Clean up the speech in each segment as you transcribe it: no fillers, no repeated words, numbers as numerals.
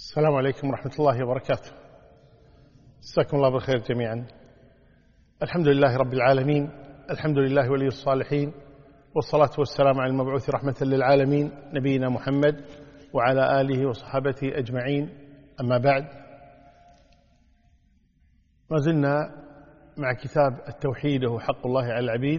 السلام عليكم ورحمة الله وبركاته. مساكم الله بالخير جميعا. الحمد لله رب العالمين، الحمد لله ولي الصالحين، والصلاة والسلام على المبعوث رحمة للعالمين نبينا محمد وعلى آله وصحابته أجمعين. أما بعد، ما زلنا مع كتاب التوحيد وهو حق الله على العبيد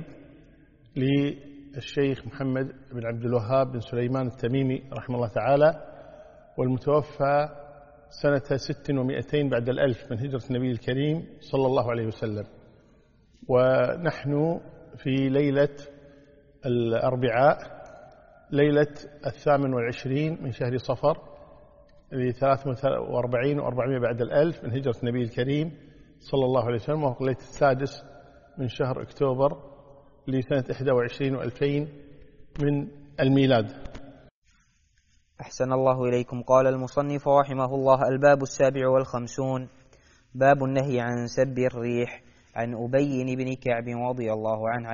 للشيخ محمد بن عبد الوهاب بن سليمان التميمي رحمه الله تعالى، والمتوفى سنة 600 بعد الألف من هجرة النبي الكريم صلى الله عليه وسلم. ونحن في ليلة الأربعاء، ليلة 28 من شهر صفر ل 43 و400 بعد الألف من هجرة النبي الكريم صلى الله عليه وسلم، وهو ليلة السادس من شهر أكتوبر لسنة 21 و2000 من الميلاد. أحسن الله إليكم. قال المصنف رحمه الله: الباب 57، باب النهي عن سب الريح. عن أبي بن كعب رضي الله عنه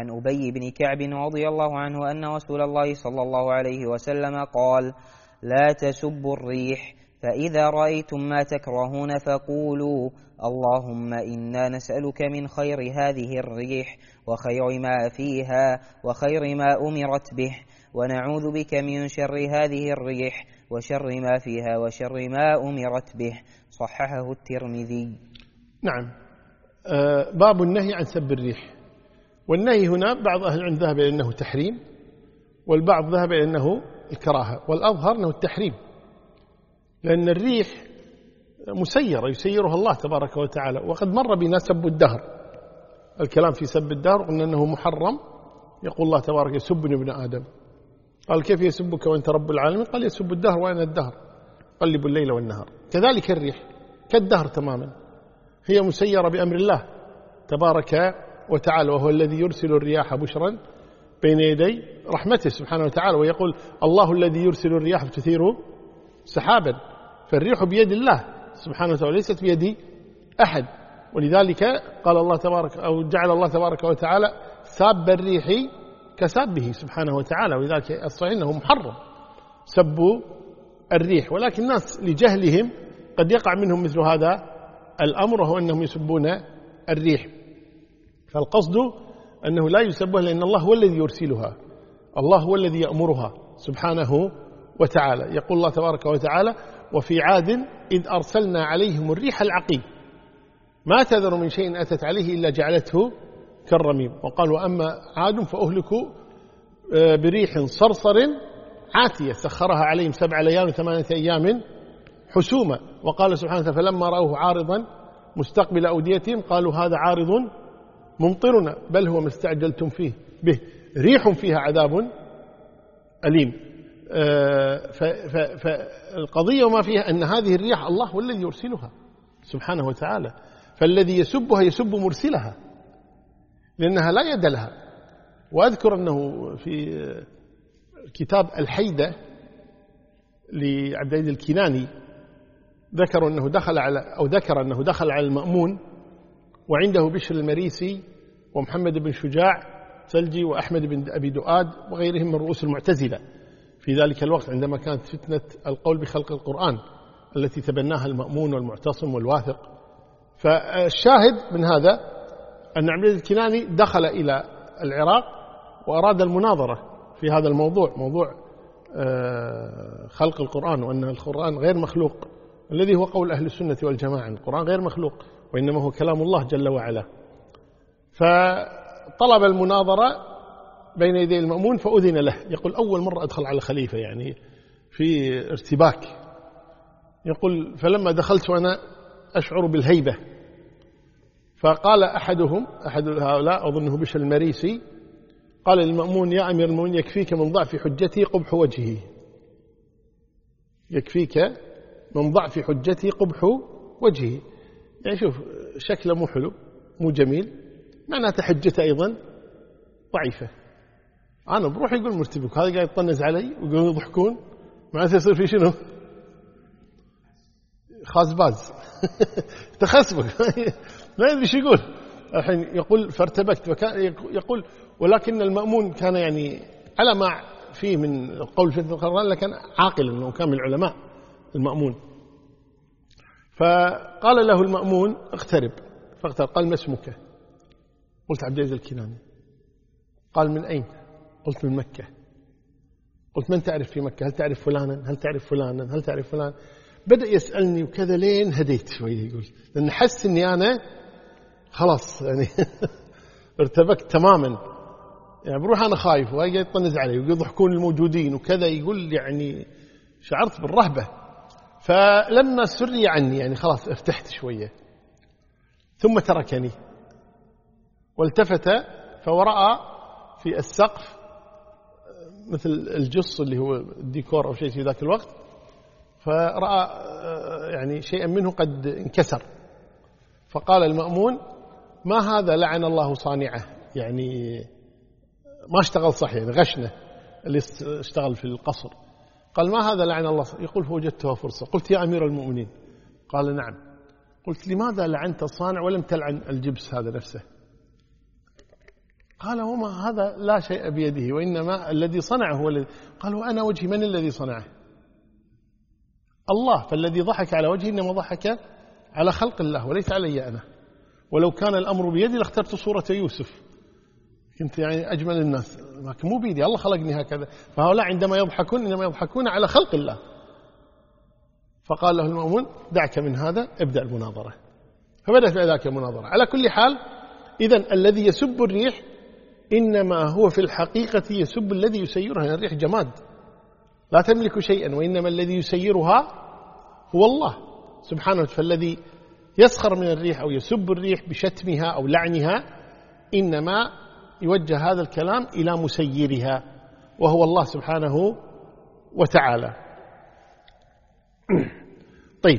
أن رسول الله صلى الله عليه وسلم قال: لا تسبوا الريح، فإذا رأيتم ما تكرهون فقولوا: اللهم إنا نسألك من خير هذه الريح وخير ما فيها وخير ما أمرت به، ونعوذ بك من شر هذه الريح وشر ما فيها وشر ما أمرت به. صححه الترمذي. نعم. باب النهي عن سب الريح. والنهي هنا بعض أهل العلم ذهب إلى أنه تحريم، والبعض ذهب إلى أنه الكراهة، والأظهر أنه التحريم، لأن الريح مسيرة يسيرها الله تبارك وتعالى. وقد مر بنا سب الدهر، الكلام في سب الدهر قلنا أنه محرم. يقول الله تبارك: يسبني ابن آدم. قال: كيف يسبك وأنت رب العالمين؟ قال: يسب الدهر وأنا الدهر، قلب الليل والنهار. كذلك الريح كالدهر تماما، هي مسيرة بأمر الله تبارك وتعالى، وهو الذي يرسل الرياح بشرا بين يدي رحمته سبحانه وتعالى. ويقول: الله الذي يرسل الرياح فتثير سحابا. فالريح بيد الله سبحانه وتعالى، ليست بيد أحد. ولذلك قال الله تبارك، أو جعل الله تبارك وتعالى ساب الريح كسابه سبحانه وتعالى. ولذلك الصحيح أنه محرم سب الريح، ولكن الناس لجهلهم قد يقع منهم مثل هذا الأمر، وهو أنهم يسبون الريح. فالقصد أنه لا يسبها، لأن الله هو الذي يرسلها، الله هو الذي يأمرها سبحانه وتعالى. يقول الله تبارك وتعالى: وفي عاد إذ أرسلنا عليهم الريح العقيم ما تذر من شيء أتت عليه إلا جعلته كالرميم. وقال: وأما عاد فأهلكوا بريح صرصر عاتية سخرها عليهم 7 ليال و8 أيام حسوما. وقال سبحانه وتعالى: فلما رأوه عارضا مستقبل أوديتهم قالوا هذا عارض ممطرنا بل هو ما استعجلتم فيه به ريح فيها عذاب أليم. فالقضية وما فيها أن هذه الرياح الله هو الذي يرسلها سبحانه وتعالى، فالذي يسبها يسب مرسلها لأنها لا يد لها. وأذكر أنه في كتاب الحيدة لعبد العزيز الكناني ذكر أنه دخل على المأمون وعنده بشر المريسي ومحمد بن شجاع ثلجي وأحمد بن أبي دؤاد وغيرهم من رؤوس المعتزلة في ذلك الوقت، عندما كانت فتنة القول بخلق القرآن التي تبناها المأمون والمعتصم والواثق. فالشاهد من هذا أن عبد العزيز الكناني دخل إلى العراق وأراد المناظرة في هذا الموضوع، موضوع خلق القرآن، وأن القرآن غير مخلوق، الذي هو قول أهل السنة والجماعة. القرآن غير مخلوق وإنما هو كلام الله جل وعلا. فطلب المناظرة بين يدي المأمون فأذن له. يقول: أول مرة أدخل على خليفة يعني في ارتباك. يقول: فلما دخلت وأنا أشعر بالهيبة، فقال أحد هؤلاء أظنه بشر المريسي قال للمأمون: يا أمير المؤمنين يكفيك من ضعف حجتي قبح وجهه، يكفيك من ضعف حجتي قبح وجهه. يعني شوف شكله مو حلو مو جميل، معناته حجته أيضا ضعيفة. أنا بروح يقول مرتبك، هذا قاعد يطنز علي ويقولون يضحكون، معناته يصير في شنو؟ خازباز تخسبك ما يدري شو يقول الحين. يقول: فارتبكت. يقول: ولكن المأمون كان يعني على ما فيه من قول في القرآن لكن عاقل، أنه كان من العلماء المأمون. فقال له المأمون اقترب، فاقترب. قال ما اسمك؟ قلت عبد العزيز الكناني. قال من أين؟ قلت من مكة. قلت من تعرف في مكة؟ هل تعرف فلانا؟ هل تعرف فلانا؟ هل تعرف فلان؟ بدأ يسألني وكذا لين هديت شوية، يقول لأن حس أني أنا خلاص يعني ارتبكت تماما، يعني بروح أنا خايف وهي يطنز علي ويضحكون الموجودين وكذا، يقول يعني شعرت بالرهبة. فلما سري عني يعني خلاص افتحت شوية، ثم تركني والتفت فورأى في السقف مثل الجص اللي هو الديكور أو شيء في ذاك الوقت، فرأى يعني شيئا منه قد انكسر. فقال المأمون ما هذا لعن الله صانعه، يعني ما اشتغل صح، يعني غشنا اللي اشتغل في القصر. قال ما هذا لعن الله صانعه. يقول فوجدتها فرصة. قلت يا أمير المؤمنين. قال نعم. قلت لماذا لعنت الصانع ولم تلعن الجبس هذا نفسه؟ قال وما هذا لا شيء بيده وإنما الذي صنعه هو الذي. قال وأنا وجهي من الذي صنعه؟ الله. فالذي ضحك على وجهي إنما ضحك على خلق الله وليس علي أنا، ولو كان الأمر بيدي لاخترت صورة يوسف، كنت يعني أجمل الناس، لكن مو بيدي، الله خلقني هكذا. فهؤلاء عندما يضحكون إنما يضحكون على خلق الله. فقال له المأمون دعك من هذا، ابدأ المناظرة. فبدأت ذاك المناظرة. على كل حال إذن الذي يسب الريح إنما هو في الحقيقة يسب الذي يسيرها. الريح جماد لا تملك شيئا، وإنما الذي يسيرها هو الله سبحانه. فالذي يسخر من الريح أو يسب الريح بشتمها أو لعنها إنما يوجه هذا الكلام إلى مسيرها وهو الله سبحانه وتعالى. طيب،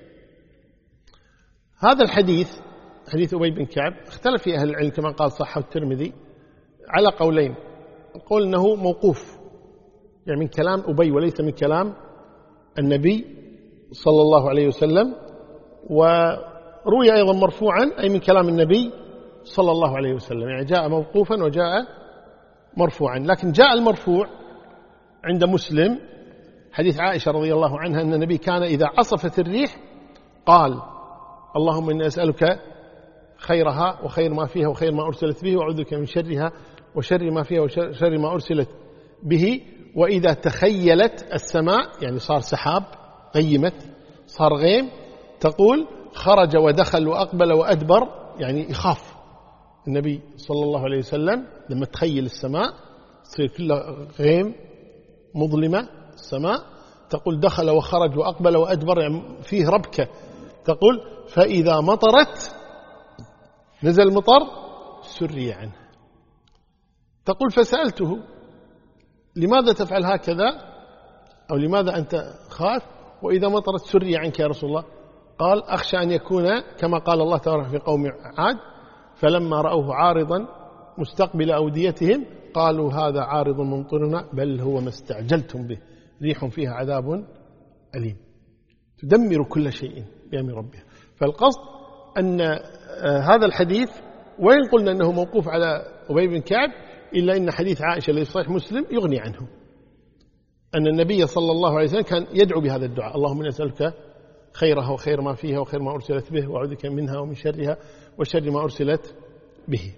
هذا الحديث حديث أبي بن كعب اختلف فيه أهل العلم كما قال صححه الترمذي على قولين. القول أنه موقوف، يعني من كلام أبي وليس من كلام النبي صلى الله عليه وسلم، وروي أيضا مرفوعا أي من كلام النبي صلى الله عليه وسلم، يعني جاء موقوفا وجاء مرفوعا. لكن جاء المرفوع عند مسلم حديث عائشة رضي الله عنها أن النبي كان إذا عصفت الريح قال اللهم إني أسألك خيرها وخير ما فيها وخير ما أرسلت به، وأعوذ بك من شرها وشر ما فيها وشر ما أرسلت به. وإذا تخيلت السماء يعني صار سحاب، غيمت صار غيم، تقول خرج ودخل وأقبل وأدبر، يعني يخاف النبي صلى الله عليه وسلم لما تخيل السماء تصير كلها غيم مظلمة السماء، تقول دخل وخرج وأقبل وأدبر، يعني فيه ربكة. تقول فإذا مطرت نزل المطر سري عنه. تقول فسألته لماذا تفعل هكذا، أو لماذا أنت خاف وإذا مطرت سري عنك يا رسول الله؟ قال أخشى أن يكون كما قال الله تعالى في قوم عاد فلما رأوه عارضا مستقبل أوديتهم قالوا هذا عارض ممطرنا بل هو ما استعجلتم به ريح فيها عذاب أليم تدمر كل شيء بأمر ربها. فالقصد أن هذا الحديث وإن قلنا أنه موقوف على أبي بن كعب إلا أن حديث عائشة الذي في صحيح مسلم يغني عنه، أن النبي صلى الله عليه وسلم كان يدعو بهذا الدعاء اللهم إني أسألك خيرها وخير ما فيها وخير ما أرسلت به وأعوذ بك منها ومن شرها وشر ما أرسلت به.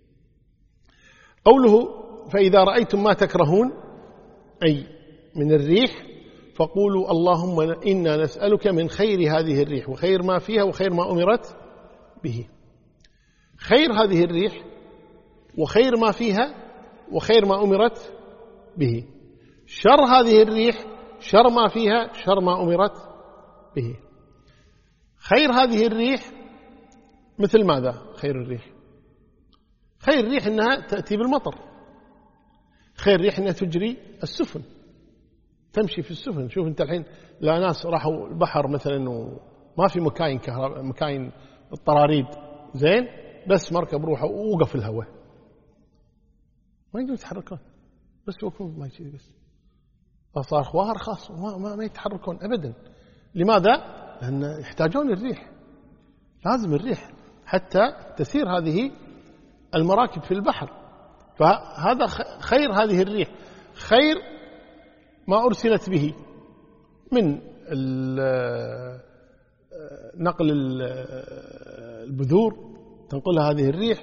قوله فإذا رأيتم ما تكرهون أي من الريح فقولوا اللهم إنا نسألك من خير هذه الريح وخير ما فيها وخير ما أمرت به. خير هذه الريح وخير ما فيها وخير ما أمرت به. شر هذه الريح شر ما فيها شر ما أمرت به. خير هذه الريح مثل ماذا؟ خير الريح خير الريح إنها تأتي بالمطر، خير الريح إنها تجري السفن تمشي في السفن. شوف أنت الحين لا ناس راحوا البحر مثلا وما في مكاين كهرباء مكاين الطراريد زين، بس مركب روحه ووقف الهواء ما يقدرون يتحركون، بس يوقفون ما يصير، بس صار خوار خاص ما يتحركون أبدا. لماذا؟ لأن يحتاجون الريح، لازم الريح حتى تسير هذه المراكب في البحر. فهذا خير هذه الريح خير ما أرسلت به من نقل البذور تنقلها هذه الريح،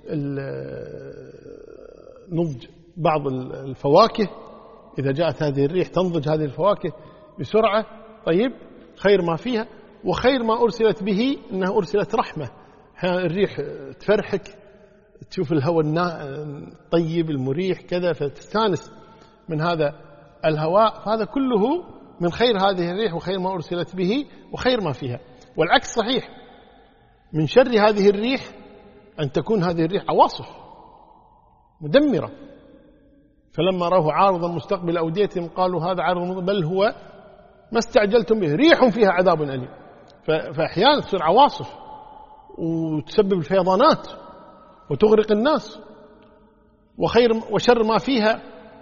نضج بعض الفواكه، إذا جاءت هذه الريح تنضج هذه الفواكه بسرعة. طيب، خير ما فيها. وخير ما أرسلت به أنها أرسلت رحمة، الريح تفرحك، تشوف الهواء الطيب المريح كذا فتستانس من هذا الهواء، فهذا كله من خير هذه الريح وخير ما أرسلت به وخير ما فيها. والعكس صحيح، من شر هذه الريح أن تكون هذه الريح عواصف مدمرة، فلما رأوه عارضا مستقبل أوديتهم قالوا هذا عارض، بل هو ما استعجلتم به ريح فيها عذاب أليم. فأحيانا تصير عواصف وتسبب الفيضانات وتغرق الناس. وشر ما فيها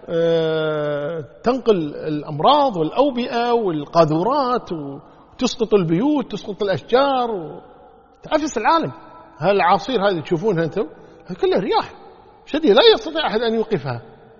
تنقل الأمراض والأوبئة والقاذورات وتسقط البيوت، تسقط الأشجار وتعفس العالم. هالعاصير هذه تشوفونها أنتم هذه كلها رياح شديدة لا يستطيع أحد أن يوقفها.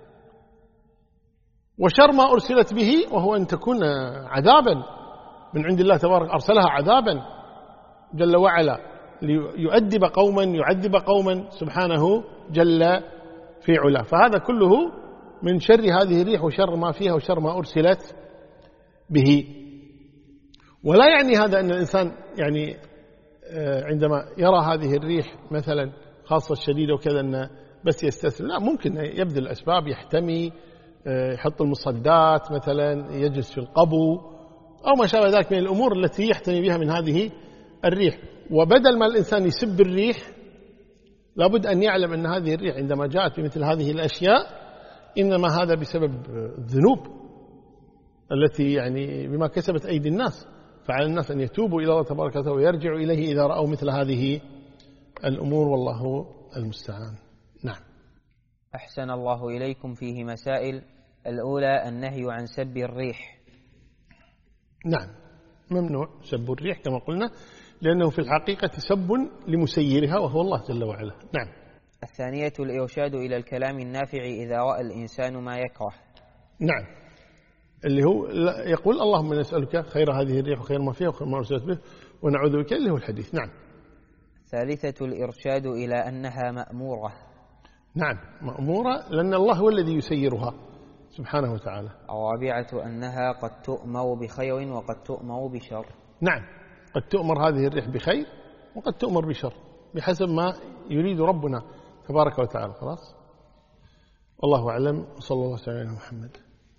وشر ما أرسلت به وهو أن تكون عذابا من عند الله تبارك، أرسلها عذابا جل وعلا ليؤدب قوما يعذب قوما سبحانه جل في علا. فهذا كله من شر هذه الريح وشر ما فيها وشر ما أرسلت به. ولا يعني هذا أن الإنسان يعني عندما يرى هذه الريح مثلا خاصة الشديدة وكذا أنه بس يستسلم، لا، ممكن يبذل الأسباب، يحتمي، يحط المصدات مثلا، يجلس في القبو أو ما شابه ذلك من الأمور التي يحتمي بها من هذه الريح. وبدل ما الإنسان يسب الريح لابد أن يعلم أن هذه الريح عندما جاءت بمثل هذه الأشياء إنما هذا بسبب الذنوب التي يعني بما كسبت أيدي الناس، فعلى الناس أن يتوبوا إلى الله تبارك وتعالى ويرجعوا إليه إذا رأوا مثل هذه الأمور، والله المستعان. نعم. أحسن الله إليكم. فيه مسائل. الأولى النهي عن سب الريح. نعم، ممنوع سب الريح كما قلنا، لأنه في الحقيقة سب لمسيرها وهو الله جل وعلا. نعم. الثانية الإرشاد إلى الكلام النافع إذا رأى الإنسان ما يكره. نعم، اللي هو يقول اللهم نسألك خير هذه الريح وخير ما فيها وخير ما أرسلت به ونعوذ بك، اللي هو الحديث. نعم. ثالثة الإرشاد إلى أنها مأمورة. نعم، مأمورة لأن الله هو الذي يسيرها سبحانه وتعالى. الرابعة أنها قد تؤمر بخير وقد تؤمر بشر. نعم، قد تؤمر هذه الريح بخير وقد تؤمر بشر بحسب ما يريد ربنا تبارك وتعالى. خلاص، والله أعلم. صلى الله عليه محمد.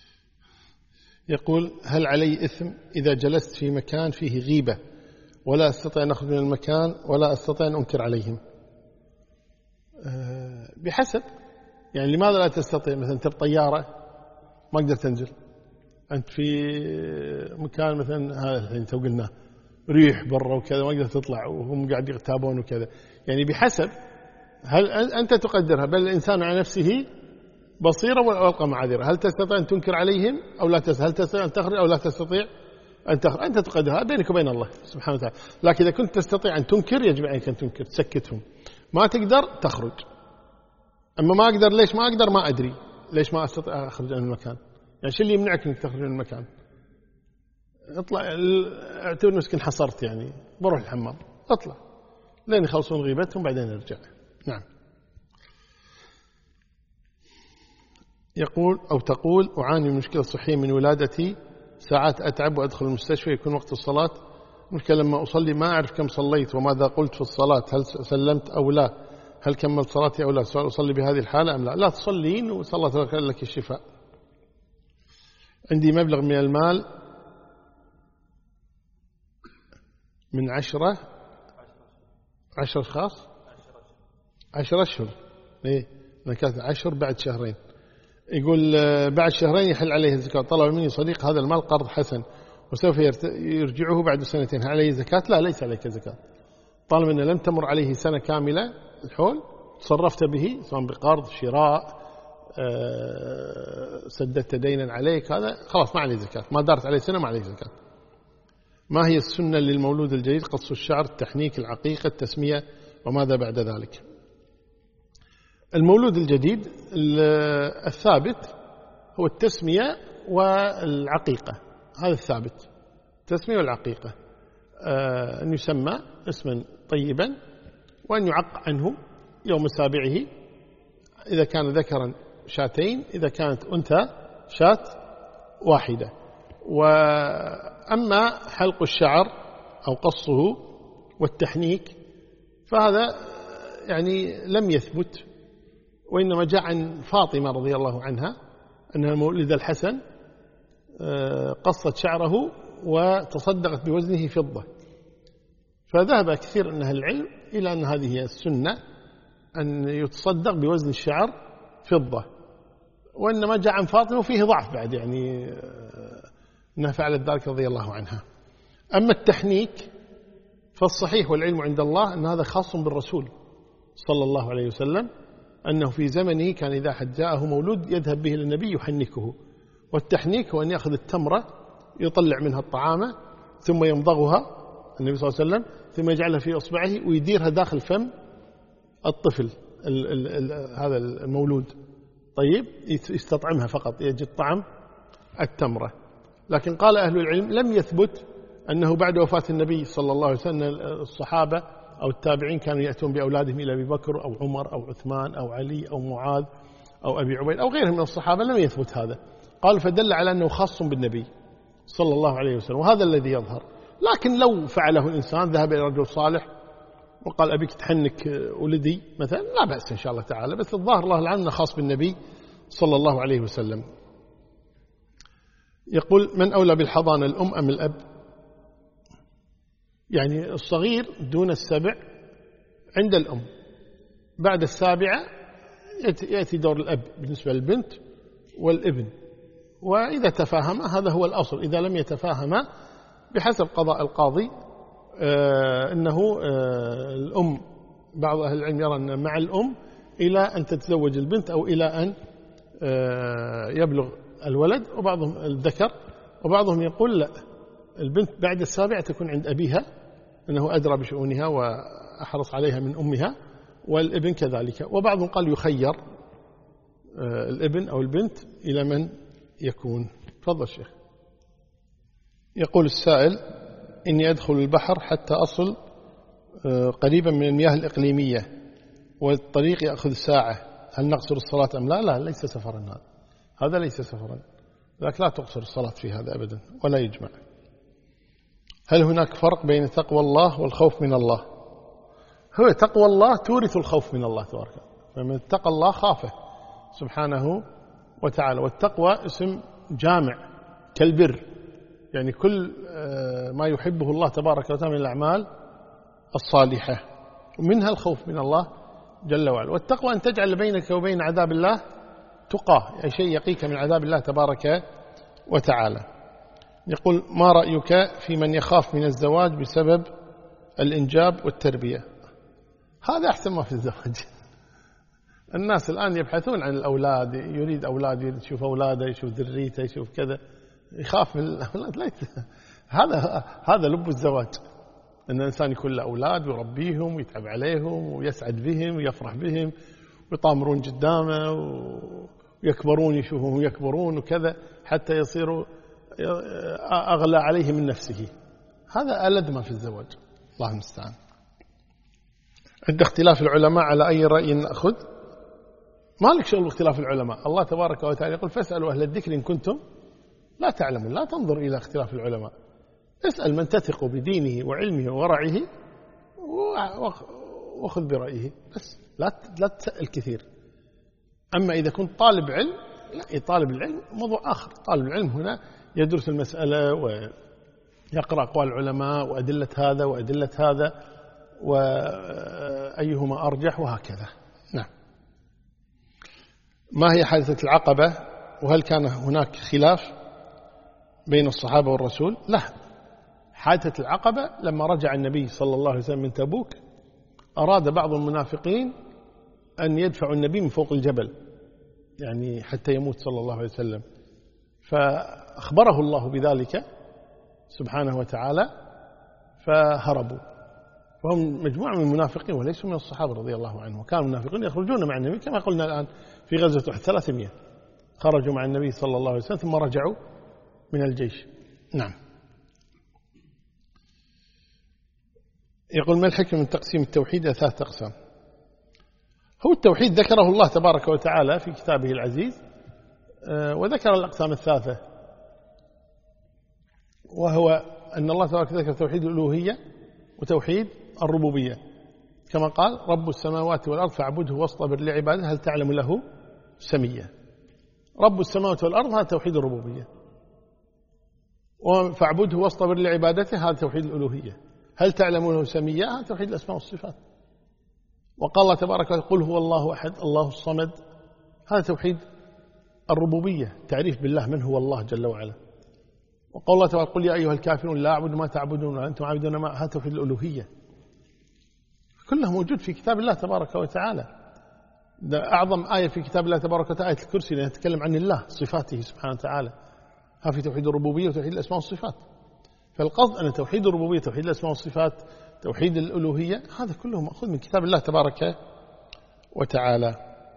يقول هل علي إثم إذا جلست في مكان فيه غيبة ولا أستطيع أن أخرج من المكان ولا أستطيع أن أنكر عليهم؟ بحسب، يعني لماذا لا تستطيع؟ مثلا ترى طيارة ما قدرت تنزل، أنت في مكان مثلا هذا اللي قلنا ريح برا وكذا ما قدرت تطلع وهم قاعد يغتابون وكذا، يعني بحسب هل أنت تقدرها، بل الإنسان على نفسه بصيرة ويلقى معاذيره. هل تستطيع أن تنكر عليهم أو لا تستطيع؟ هل تستطيع أن تخرج أو لا تستطيع أن تخرج؟ أنت تقدرها بينك وبين الله سبحانه وتعالى. لكن إذا كنت تستطيع أن تنكر يجب عليك أن تنكر، تسكتهم. ما تقدر تخرج. أما ما أقدر، ليش ما أقدر؟ ما أدري ليش ما أستطيع أخرج من المكان. يعني شو اللي يمنعك أنك تخرج من المكان؟ اطلع، اعتبر نفسك انحصرت، يعني بروح الحمام، اطلع لين يخلصون غيبتهم بعدين ارجع. نعم. يقول أو تقول أعاني من مشكلة صحية من ولادتي، ساعات أتعب وأدخل المستشفى، يكون وقت الصلاة مشكلة لما أصلي ما أعرف كم صليت وماذا قلت في الصلاة، هل سلمت أو لا، هل كملت صلاتي أو لا، سؤال أصلي بهذه الحالة أم لا؟ لا تصلين وصلى الله لك الشفاء. عندي مبلغ من المال من 10 أشخاص 10 أشهر، إيه كانت 10 بعد شهرين، يقول بعد شهرين يحل عليه الزكاة. طلب مني صديق هذا المال قرض حسن وسوف يرجعه بعد 2 هل عليه زكاة؟ لا، ليس عليك زكاة طالما أنه لم تمر عليه سنة كاملة الحول، تصرفت به سواء بقرض، شراء، سددت دينا عليك، هذا خلاص ما عليه زكاة، ما دارت عليه سنة ما عليه زكاة. ما هي السنة للمولود الجديد؟ قص الشعر، التحنيك، العقيقة، التسمية، وماذا بعد ذلك؟ المولود الجديد الثابت هو التسمية والعقيقة، هذا الثابت، التسمية والعقيقة. أن يسمى اسما طيبا، وأن يعق عنه يوم سابعه، إذا كان ذكرا شاتين، إذا كانت أنثى شات واحدة. وأما حلق الشعر أو قصه والتحنيك فهذا يعني لم يثبت، وإنما جاء عن فاطمة رضي الله عنها أنها مولد الحسن قصت شعره وتصدقت بوزنه فضة، فذهب كثير من أهل العلم إلى أن هذه هي السنة، أن يتصدق بوزن الشعر فضة، وإنما جاء عن فاطمة وفيه ضعف بعد، يعني أنها فعلت ذلك رضي الله عنها. أما التحنيك فالصحيح والعلم عند الله أن هذا خاص بالرسول صلى الله عليه وسلم، أنه في زمنه كان إذا حد جاءه مولود يذهب به للنبي يحنكه. والتحنيك هو أن يأخذ التمرة يطلع منها الطعامة ثم يمضغها النبي صلى الله عليه وسلم، ثم يجعلها في إصبعه ويديرها داخل فم الطفل هذا المولود، طيب يستطعمها فقط، يجد طعم التمرة. لكن قال أهل العلم لم يثبت أنه بعد وفاة النبي صلى الله عليه وسلم الصحابة أو التابعين كانوا يأتون بأولادهم إلى أبي بكر أو عمر أو عثمان أو علي أو معاذ أو أبي عبيد أو غيرهم من الصحابة، لم يثبت هذا. قال فدل على أنه خاص بالنبي صلى الله عليه وسلم، وهذا الذي يظهر. لكن لو فعله الإنسان، ذهب إلى رجل صالح وقال أبيك تحنك ولدي مثلا، لا بأس إن شاء الله تعالى، بس الظاهر الله العالم خاص بالنبي صلى الله عليه وسلم. يقول من أولى بالحضانة، الأم أم الأب؟ يعني الصغير دون السبع عند الأم، بعد السابعة يأتي دور الأب بالنسبة للبنت والابن، وإذا تفاهم هذا هو الأصل. إذا لم يتفاهم بحسب قضاء القاضي أنه الأم، بعض أهل العلم يرى أن مع الأم إلى أن تتزوج البنت أو إلى أن يبلغ الولد، وبعضهم الذكر، وبعضهم يقول لا، البنت بعد السابعة تكون عند أبيها أنه أدرى بشؤونها وأحرص عليها من أمها، والابن كذلك. وبعضهم قال يخير الابن أو البنت إلى من يكون. تفضل شيخ. يقول السائل إني أدخل البحر حتى أصل قريبا من المياه الإقليمية والطريق يأخذ ساعة، هل نقصر الصلاة أم لا؟ لا، ليس سفرا، هذا ليس سفرا، لكن لا تقصر الصلاة في هذا أبدا ولا يجمع. هل هناك فرق بين تقوى الله والخوف من الله؟ هو تقوى الله تورث الخوف من الله تبارك، فمن اتقى الله خافه سبحانه وتعالى. والتقوى اسم جامع كالبر، يعني كل ما يحبه الله تبارك وتعالى من الأعمال الصالحة، ومنها الخوف من الله جل وعلا. والتقوى أن تجعل بينك وبين عذاب الله تقاه، يعني شيء يقيك من عذاب الله تبارك وتعالى. يقول ما رأيك في من يخاف من الزواج بسبب الإنجاب والتربية؟ هذا أحسن ما في الزواج. الناس الآن يبحثون عن الأولاد، يريد أولاد، يريد يشوف أولاده، يشوف ذريته، يشوف كذا، يخاف من الأولاد. هذا لب الزواج، أن الإنسان يكون له أولاد ويربيهم ويتعب عليهم ويسعد بهم ويفرح بهم ويطامرون قدامه ويكبرون، يشوفهم يكبرون وكذا حتى يصيروا أغلى عليه من نفسه. هذا ألد ما في الزواج، الله المستعان. عند اختلاف العلماء على أي رأي نأخذ؟ ما لك شغل باختلاف العلماء، الله تبارك وتعالى يقول فاسألوا أهل الذكر إن كنتم لا تعلمون. لا تنظر إلى اختلاف العلماء، اسأل من تثق بدينه وعلمه وورعه وخذ برأيه، بس لا تسأل كثير. أما إذا كنت طالب علم، لا، طالب العلم موضوع آخر. طالب العلم هنا يدرس المسألة ويقرأ أقوال العلماء وأدلة هذا وأدلة هذا وأيهما أرجح وهكذا. نعم. ما هي حادثة العقبة، وهل كان هناك خلاف بين الصحابة والرسول؟ لا، حادثة العقبة لما رجع النبي صلى الله عليه وسلم من تبوك، أراد بعض المنافقين أن يدفعوا النبي من فوق الجبل، يعني حتى يموت صلى الله عليه وسلم، فأخبره الله بذلك سبحانه وتعالى فهربوا. فهم مجموعة من المنافقين وليسوا من الصحابة رضي الله عنهم، وكانوا المنافقين يخرجون مع النبي كما قلنا الآن في غزوة أحد 300 خرجوا مع النبي صلى الله عليه وسلم ثم رجعوا من الجيش. نعم. يقول ما الحكمة من تقسيم التوحيد إلى 3 أقسام؟ هو التوحيد ذكره الله تبارك وتعالى في كتابه العزيز، وذكر الأقسام الثلاثة، وهو أن الله تبارك ذكر توحيد الألوهية وتوحيد الربوبية، كما قال رب السماوات والأرض فاعبده واصطبر لعباده هل تعلم له سميا. رب السماوات والأرض هذا توحيد الربوبية، فاعبده واصطبر لعبادته هذا توحيد الألوهية. هل تعلم له سميا هذا توحيد الأسماء والصفات. وقال الله تبارك وتعالى قل هو الله أحد الله الصمد هذا توحيد الربوبية، تعريف بالله من هو الله جل وعلا. وقال الله تبارك قل يا أيها الكافرون لا أعبد ما تعبدون وأنتم عابدون ما هذا توحيد الألوهية. كله موجود في كتاب الله تبارك وتعالى. ده أعظم آية في كتاب الله تبارك وتعالى آية الكرسي لأنها تتكلم عن الله صفاته سبحانه وتعالى، ها في توحيد الربوبية وتوحيد الأسماء والصفات. فالقصد أن توحيد الربوبية توحيد الأسماء والصفات توحيد الألوهية هذا كله مأخوذ من كتاب الله تبارك وتعالى.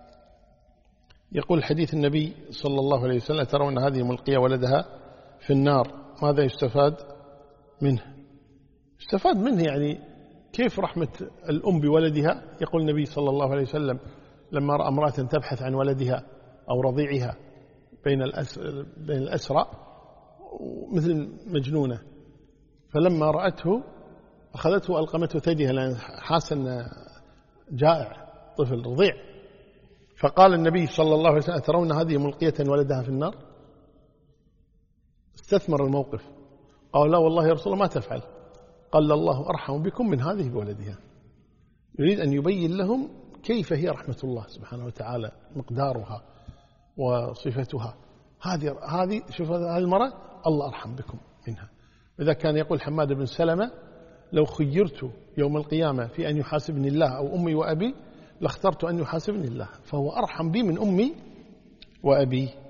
يقول حديث النبي صلى الله عليه وسلم ترون هذه ملقية ولدها في النار ماذا يستفاد منه؟ يستفاد منه يعني كيف رحمة الأم بولدها. يقول النبي صلى الله عليه وسلم لما رأى امرأة تبحث عن ولدها أو رضيعها بين الأسرى مثل مجنونة، فلما رأته أخذته وألقمته ثديها لأن حاس أن جائع طفل رضيع. فقال النبي صلى الله عليه وسلم ترون هذه ملقية ولدها في النار؟ استثمر الموقف قال لا والله يا رسول الله ما تفعل. قال الله أرحم بكم من هذه بولدها. يريد أن يبين لهم كيف هي رحمة الله سبحانه وتعالى مقدارها وصفتها. هذه شوف هذه المرأة الله أرحم بكم منها. إذا كان يقول حماد بن سلمة لو خيرت يوم القيامة في أن يحاسبني الله أو أمي وأبي لاخترت أن يحاسبني الله، فهو أرحم بي من أمي وأبي.